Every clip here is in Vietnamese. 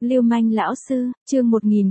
Lưu manh lão sư, chương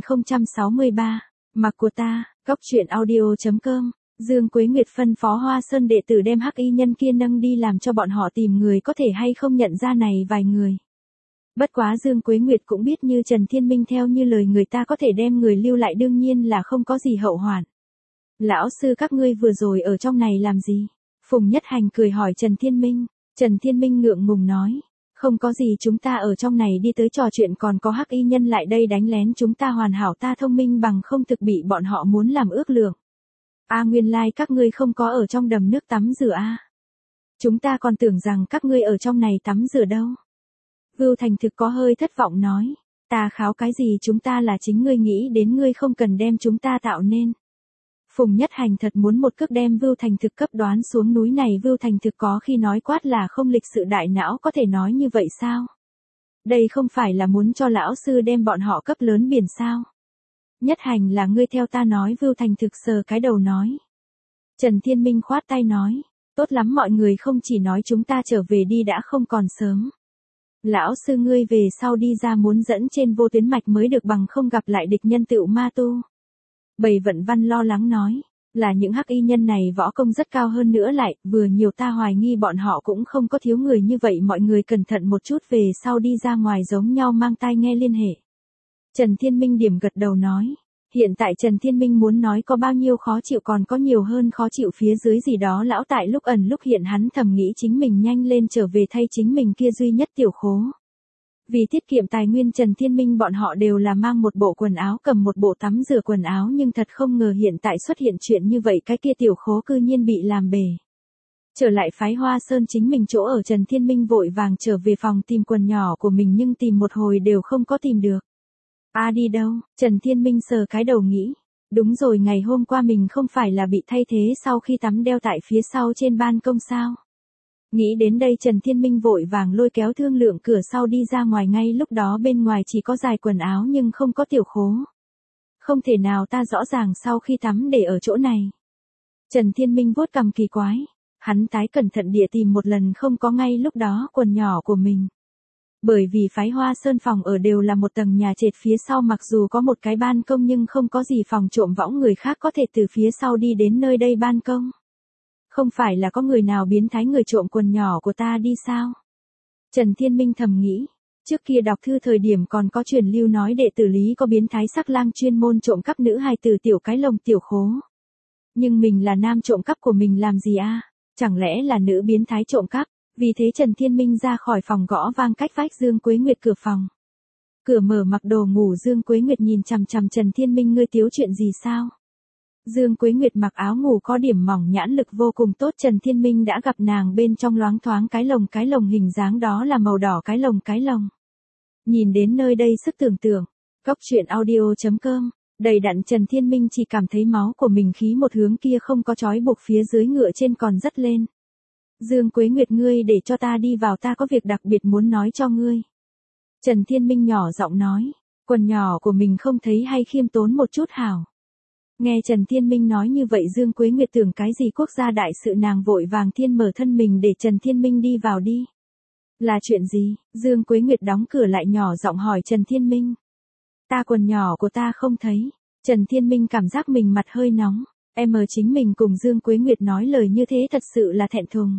1063. Mặc của ta, góc truyện audio.com. Dương Quế Nguyệt phân phó Hoa Sơn đệ tử đem hắc y nhân kia nâng đi làm cho bọn họ tìm người có thể hay không nhận ra này vài người. Bất quá Dương Quế Nguyệt cũng biết như Trần Thiên Minh theo như lời người ta có thể đem người lưu lại đương nhiên là không có gì hậu hoạn. Lão sư các ngươi vừa rồi ở trong này làm gì? Phùng Nhất Hành cười hỏi Trần Thiên Minh. Trần Thiên Minh ngượng ngùng nói. Không có gì, chúng ta ở trong này đi tới trò chuyện, còn có hắc y nhân lại đây đánh lén chúng ta, hoàn hảo, ta thông minh bằng không thực bị bọn họ muốn làm ước lượng. Nguyên lai các ngươi không có ở trong đầm nước tắm rửa a. Chúng ta còn tưởng rằng các ngươi ở trong này tắm rửa đâu. Vưu Thành Thực có hơi thất vọng nói. Ta kháo cái gì, chúng ta là chính ngươi nghĩ đến, ngươi không cần đem chúng ta tạo nên. Phùng Nhất Hành thật muốn một cước đem Vưu Thành Thực cấp đoán xuống núi này. Vưu Thành Thực có khi nói quát là không lịch sự, đại não có thể nói như vậy sao? Đây không phải là muốn cho lão sư đem bọn họ cấp lớn biển sao? Nhất Hành là ngươi theo ta nói. Vưu Thành Thực sờ cái đầu nói. Trần Thiên Minh khoát tay nói. Tốt lắm, mọi người không chỉ nói chúng ta trở về đi đã không còn sớm. Lão sư ngươi về sau đi ra muốn dẫn trên vô tuyến mạch mới được, bằng không gặp lại địch nhân tựu ma tu. Bầy Vận Văn lo lắng nói, là những hắc y nhân này võ công rất cao, hơn nữa lại vừa nhiều, ta hoài nghi bọn họ cũng không có thiếu người như vậy, mọi người cẩn thận một chút, về sau đi ra ngoài giống nhau mang tai nghe liên hệ. Trần Thiên Minh điểm gật đầu nói, hiện tại Trần Thiên Minh muốn nói có bao nhiêu khó chịu còn có nhiều hơn khó chịu phía dưới gì đó lão tại lúc ẩn lúc hiện, hắn thầm nghĩ chính mình nhanh lên trở về thay chính mình kia duy nhất tiểu khố. Vì tiết kiệm tài nguyên, Trần Thiên Minh bọn họ đều là mang một bộ quần áo, cầm một bộ tắm rửa quần áo, nhưng thật không ngờ hiện tại xuất hiện chuyện như vậy, cái kia tiểu khố cư nhiên bị làm bể. Trở lại phái Hoa Sơn chính mình chỗ ở, Trần Thiên Minh vội vàng trở về phòng tìm quần nhỏ của mình, nhưng tìm một hồi đều không có tìm được. Đi đâu? Trần Thiên Minh sờ cái đầu nghĩ. Đúng rồi, ngày hôm qua mình không phải là bị thay thế sau khi tắm đeo tại phía sau trên ban công sao? Nghĩ đến đây Trần Thiên Minh vội vàng lôi kéo thương lượng cửa sau đi ra ngoài, ngay lúc đó bên ngoài chỉ có dài quần áo nhưng không có tiểu khố. Không thể nào, ta rõ ràng sau khi tắm để ở chỗ này. Trần Thiên Minh vuốt cằm kỳ quái. Hắn tái cẩn thận địa tìm một lần, không có ngay lúc đó quần nhỏ của mình. Bởi vì phái Hoa Sơn phòng ở đều là một tầng nhà trệt, phía sau mặc dù có một cái ban công nhưng không có gì phòng trộm võng, người khác có thể từ phía sau đi đến nơi đây ban công. Không phải là có người nào biến thái người trộm quần nhỏ của ta đi sao? Trần Thiên Minh thầm nghĩ. Trước kia đọc thư thời điểm còn có truyền lưu nói đệ tử Lý có biến thái sắc lang chuyên môn trộm cắp nữ hài tử tiểu cái lồng tiểu khố. Nhưng mình là nam, trộm cắp của mình làm gì a? Chẳng lẽ là nữ biến thái trộm cắp? Vì thế Trần Thiên Minh ra khỏi phòng, gõ vang cách vách Dương Quế Nguyệt cửa phòng. Cửa mở, mặc đồ ngủ Dương Quế Nguyệt nhìn chằm chằm Trần Thiên Minh, ngươi thiếu chuyện gì sao? Dương Quế Nguyệt mặc áo ngủ có điểm mỏng, nhãn lực vô cùng tốt. Trần Thiên Minh đã gặp nàng bên trong loáng thoáng cái lồng hình dáng đó là màu đỏ, cái lồng. Nhìn đến nơi đây sức tưởng tượng, góc truyện audio.com, đầy đặn Trần Thiên Minh chỉ cảm thấy máu của mình khí một hướng kia không có trói buộc, phía dưới ngựa trên còn dắt lên. Dương Quế Nguyệt, ngươi để cho ta đi vào, ta có việc đặc biệt muốn nói cho ngươi. Trần Thiên Minh nhỏ giọng nói, quần nhỏ của mình không thấy hay khiêm tốn một chút hảo. Nghe Trần Thiên Minh nói như vậy Dương Quế Nguyệt tưởng cái gì quốc gia đại sự, nàng vội vàng thiên mở thân mình để Trần Thiên Minh đi vào đi. Là chuyện gì? Dương Quế Nguyệt đóng cửa lại nhỏ giọng hỏi Trần Thiên Minh. Ta quần nhỏ của ta không thấy. Trần Thiên Minh cảm giác mình mặt hơi nóng. Chính mình cùng Dương Quế Nguyệt nói lời như thế thật sự là thẹn thùng.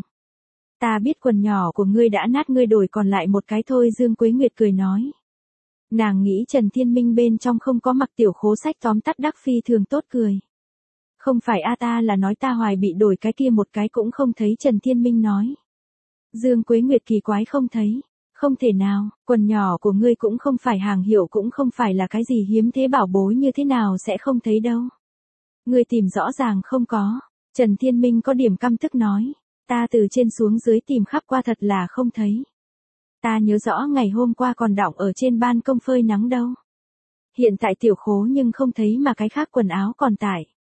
Ta biết quần nhỏ của ngươi đã nát, ngươi đổi còn lại một cái thôi. Dương Quế Nguyệt cười nói. Nàng nghĩ Trần Thiên Minh bên trong không có mặc tiểu khố, sách tóm tắt đắc phi thường tốt cười. Không phải ta là nói ta hoài bị đổi cái kia một cái cũng không thấy. Trần Thiên Minh nói. Dương Quế Nguyệt kỳ quái, không thấy. Không thể nào, quần nhỏ của ngươi cũng không phải hàng hiệu, cũng không phải là cái gì hiếm thế bảo bối, như thế nào sẽ không thấy đâu. Ngươi tìm rõ ràng không có. Trần Thiên Minh có điểm căm tức nói. Ta từ trên xuống dưới tìm khắp qua, thật là không thấy. Ta nhớ rõ ngày hôm qua còn đọng ở trên ban công phơi nắng đâu. Hiện tại tiểu khố nhưng không thấy, mà cái khác quần áo còn tại.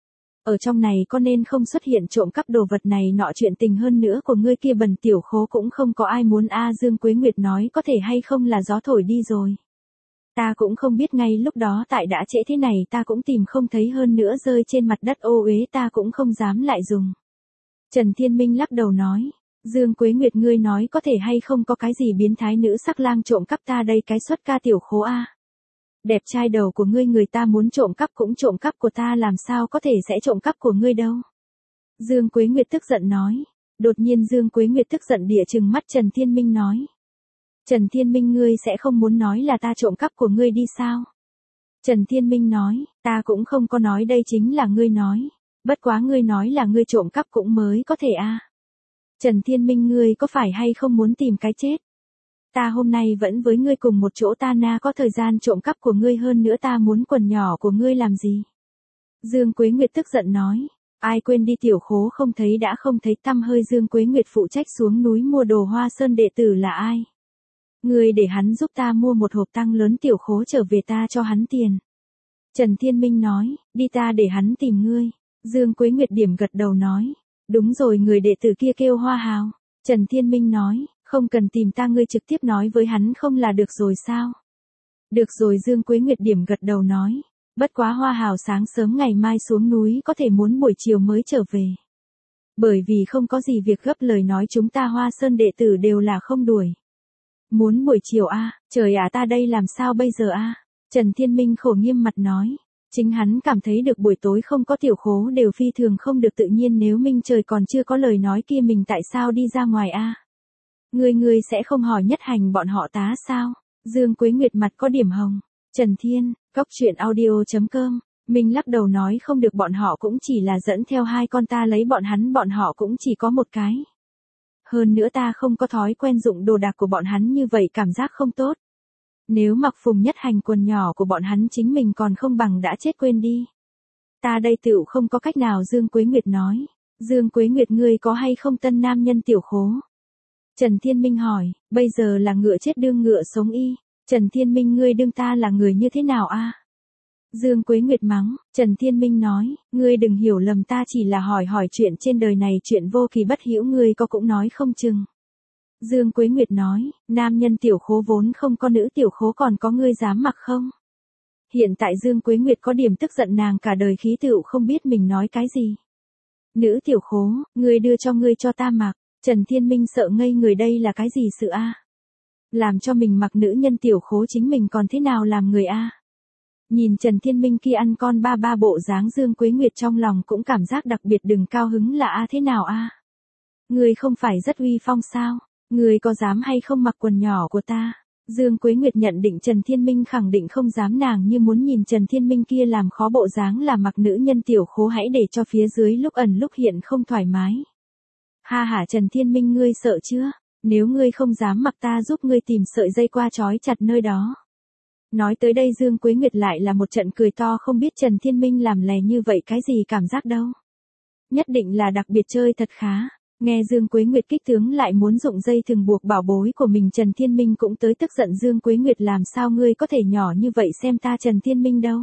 Ở trong này có nên không xuất hiện trộm cắp đồ vật này nọ, chuyện tình hơn nữa của ngươi kia bẩn tiểu khố cũng không có ai muốn Dương Quế Nguyệt nói, có thể hay không là gió thổi đi rồi. Ta cũng không biết, ngay lúc đó tại đã trễ thế này ta cũng tìm không thấy, hơn nữa rơi trên mặt đất ô uế ta cũng không dám lại dùng. Trần Thiên Minh lắc đầu nói. Dương Quế Nguyệt, ngươi nói có thể hay không có cái gì biến thái nữ sắc lang trộm cắp ta đây cái xuất ca tiểu khố Đẹp trai đầu của ngươi người ta muốn trộm cắp cũng trộm cắp của ta làm sao có thể sẽ trộm cắp của ngươi đâu. Dương Quế Nguyệt tức giận nói. Đột nhiên Dương Quế Nguyệt tức giận địa trừng mắt Trần Thiên Minh nói. Trần Thiên Minh ngươi sẽ không muốn nói là ta trộm cắp của ngươi đi sao? Trần Thiên Minh nói, ta cũng không có nói đây chính là ngươi nói. Bất quá ngươi nói là ngươi trộm cắp cũng mới có thể a. Trần Thiên Minh ngươi có phải hay không muốn tìm cái chết? Ta hôm nay vẫn với ngươi cùng một chỗ ta na có thời gian trộm cắp của ngươi hơn nữa ta muốn quần nhỏ của ngươi làm gì? Dương Quế Nguyệt tức giận nói. Ai quên đi tiểu khố không thấy đã không thấy tăm hơi Dương Quế Nguyệt phụ trách xuống núi mua đồ Hoa Sơn đệ tử là ai? Ngươi để hắn giúp ta mua một hộp tăng lớn tiểu khố trở về ta cho hắn tiền. Trần Thiên Minh nói, đi ta để hắn tìm ngươi. Dương Quế Nguyệt điểm gật đầu nói, đúng rồi người đệ tử kia kêu Hoa Hào. Trần Thiên Minh nói, không cần tìm ta ngươi trực tiếp nói với hắn không là được rồi sao? Được rồi Dương Quế Nguyệt điểm gật đầu nói, bất quá Hoa Hào sáng sớm ngày mai xuống núi có thể muốn buổi chiều mới trở về. Bởi vì không có gì việc gấp lời nói chúng ta Hoa Sơn đệ tử đều là không đuổi. Muốn buổi chiều a, trời ạ ta đây làm sao bây giờ a? Trần Thiên Minh khổ nghiêm mặt nói. Chính hắn cảm thấy được buổi tối không có tiểu khố đều phi thường không được tự nhiên nếu Minh Trời còn chưa có lời nói kia mình tại sao đi ra ngoài a? Ngươi sẽ không hỏi nhất hành bọn họ tá sao? Dương Quế Nguyệt mặt có điểm hồng. Trần Thiên, Cóc Truyện Audio.com, mình lắc đầu nói không được bọn họ cũng chỉ là dẫn theo hai con ta lấy bọn họ cũng chỉ có một cái. Hơn nữa ta không có thói quen dụng đồ đạc của bọn hắn như vậy cảm giác không tốt. Nếu mặc Phùng Nhất Hành quần nhỏ của bọn hắn chính mình còn không bằng đã chết quên đi. Ta đây tựu không có cách nào Dương Quế Nguyệt nói. Dương Quế Nguyệt ngươi có hay không tân nam nhân tiểu khố? Trần Thiên Minh hỏi, bây giờ là ngựa chết đương ngựa sống y. Trần Thiên Minh ngươi đương ta là người như thế nào a? Dương Quế Nguyệt mắng, Trần Thiên Minh nói, ngươi đừng hiểu lầm ta chỉ là hỏi chuyện trên đời này chuyện vô kỳ bất hữu ngươi có cũng nói không chừng. Dương Quế Nguyệt nói, nam nhân tiểu khố vốn không có nữ tiểu khố còn có ngươi dám mặc không? Hiện tại Dương Quế Nguyệt có điểm tức giận nàng cả đời khí tựu không biết mình nói cái gì. Nữ tiểu khố, ngươi đưa cho ngươi cho ta mặc, Trần Thiên Minh sợ ngây người đây là cái gì sự a? Làm cho mình mặc nữ nhân tiểu khố chính mình còn thế nào làm người a? Nhìn Trần Thiên Minh kia ăn con ba bộ dáng Dương Quế Nguyệt trong lòng cũng cảm giác đặc biệt đừng cao hứng là a thế nào a? Ngươi không phải rất uy phong sao? Ngươi có dám hay không mặc quần nhỏ của ta? Dương Quế Nguyệt nhận định Trần Thiên Minh khẳng định không dám nàng như muốn nhìn Trần Thiên Minh kia làm khó bộ dáng là mặc nữ nhân tiểu khố hãy để cho phía dưới lúc ẩn lúc hiện không thoải mái. Ha hả Trần Thiên Minh ngươi sợ chưa? Nếu ngươi không dám mặc ta giúp ngươi tìm sợi dây qua trói chặt nơi đó. Nói tới đây Dương Quế Nguyệt lại là một trận cười to không biết Trần Thiên Minh làm lè như vậy cái gì cảm giác đâu. Nhất định là đặc biệt chơi thật khá. Nghe Dương Quế Nguyệt kích tướng lại muốn dụng dây thừng buộc bảo bối của mình Trần Thiên Minh cũng tới tức giận Dương Quế Nguyệt làm sao ngươi có thể nhỏ như vậy xem ta Trần Thiên Minh đâu.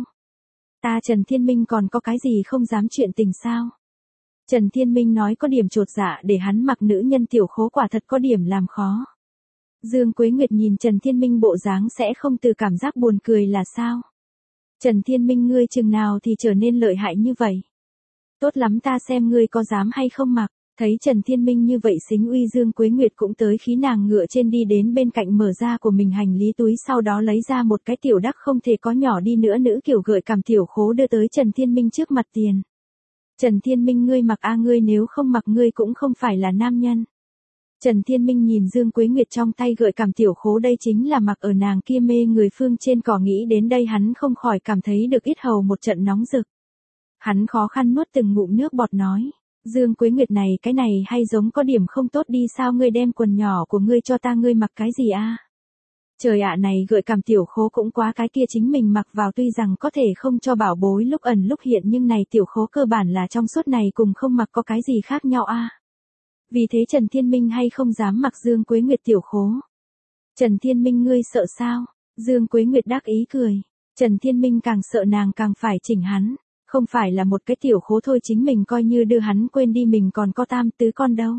Ta Trần Thiên Minh còn có cái gì không dám chuyện tình sao. Trần Thiên Minh nói có điểm chột dạ để hắn mặc nữ nhân tiểu khố quả thật có điểm làm khó. Dương Quế Nguyệt nhìn Trần Thiên Minh bộ dáng sẽ không từ cảm giác buồn cười là sao. Trần Thiên Minh ngươi chừng nào thì trở nên lợi hại như vậy. Tốt lắm ta xem ngươi có dám hay không mặc. Thấy Trần Thiên Minh như vậy xính uy Dương Quế Nguyệt cũng tới khí nàng ngựa trên đi đến bên cạnh mở ra của mình hành lý túi sau đó lấy ra một cái tiểu đắc không thể có nhỏ đi nữa nữ kiểu gợi cảm tiểu khố đưa tới Trần Thiên Minh trước mặt tiền. Trần Thiên Minh ngươi mặc a ngươi nếu không mặc ngươi cũng không phải là nam nhân. Trần Thiên Minh nhìn Dương Quế Nguyệt trong tay gợi cảm tiểu khố đây chính là mặc ở nàng kia mê người phương trên cỏ nghĩ đến đây hắn không khỏi cảm thấy được yết hầu một trận nóng rực. Hắn khó khăn nuốt từng ngụm nước bọt nói. Dương Quế Nguyệt này cái này hay giống có điểm không tốt đi sao ngươi đem quần nhỏ của ngươi cho ta ngươi mặc cái gì a? Trời ạ này gợi cảm tiểu khố cũng quá cái kia chính mình mặc vào tuy rằng có thể không cho bảo bối lúc ẩn lúc hiện nhưng này tiểu khố cơ bản là trong suốt này cùng không mặc có cái gì khác nhau a. Vì thế Trần Thiên Minh hay không dám mặc Dương Quế Nguyệt tiểu khố. Trần Thiên Minh ngươi sợ sao? Dương Quế Nguyệt đắc ý cười. Trần Thiên Minh càng sợ nàng càng phải chỉnh hắn. Không phải là một cái tiểu khố thôi chính mình coi như đưa hắn quên đi mình còn có tam tứ con đâu.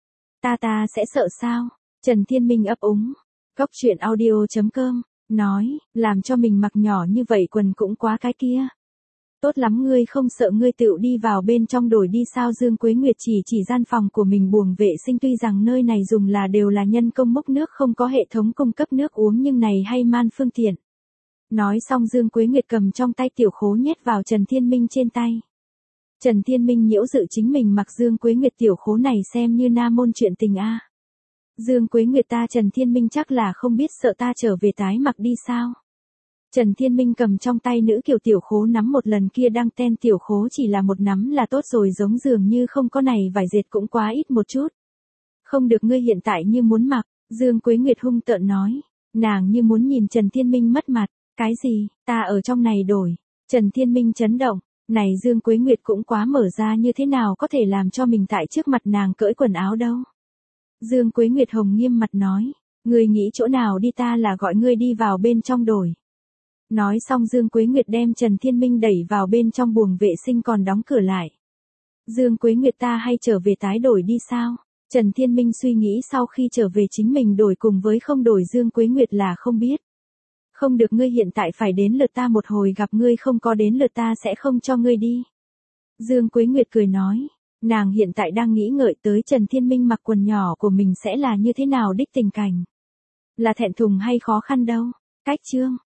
Ta sẽ sợ sao? Trần Thiên Minh ấp úng. Cóc Truyện Audio.com, nói, làm cho mình mặc nhỏ như vậy quần cũng quá cái kia. Tốt lắm ngươi không sợ ngươi tự đi vào bên trong đổi đi sao Dương Quế Nguyệt chỉ gian phòng của mình buồng vệ sinh tuy rằng nơi này dùng là đều là nhân công múc nước không có hệ thống cung cấp nước uống nhưng này hay man phương tiện. Nói xong Dương Quế Nguyệt cầm trong tay tiểu khố nhét vào Trần Thiên Minh trên tay. Trần Thiên Minh nhiễu dự chính mình mặc Dương Quế Nguyệt tiểu khố này xem như na môn chuyện tình a. Dương Quế Nguyệt ta Trần Thiên Minh chắc là không biết sợ ta trở về tái mặc đi sao. Trần Thiên Minh cầm trong tay nữ kiều tiểu khố nắm một lần kia đăng ten tiểu khố chỉ là một nắm là tốt rồi giống dường như không có này vải dệt cũng quá ít một chút. Không được ngươi hiện tại như muốn mặc, Dương Quế Nguyệt hung tợn nói. Nàng như muốn nhìn Trần Thiên Minh mất mặt, cái gì, ta ở trong này đổi. Trần Thiên Minh chấn động, này Dương Quế Nguyệt cũng quá mở ra như thế nào có thể làm cho mình tại trước mặt nàng cởi quần áo đâu. Dương Quế Nguyệt hồng nghiêm mặt nói, ngươi nghĩ chỗ nào đi ta là gọi ngươi đi vào bên trong đổi. Nói xong Dương Quế Nguyệt đem Trần Thiên Minh đẩy vào bên trong buồng vệ sinh còn đóng cửa lại. Dương Quế Nguyệt ta hay trở về tái đổi đi sao? Trần Thiên Minh suy nghĩ sau khi trở về chính mình đổi cùng với không đổi Dương Quế Nguyệt là không biết. Không được ngươi hiện tại phải đến lượt ta một hồi gặp ngươi không có đến lượt ta sẽ không cho ngươi đi. Dương Quế Nguyệt cười nói, nàng hiện tại đang nghĩ ngợi tới Trần Thiên Minh mặc quần nhỏ của mình sẽ là như thế nào đích tình cảnh. Là thẹn thùng hay khó khăn đâu. Cách chương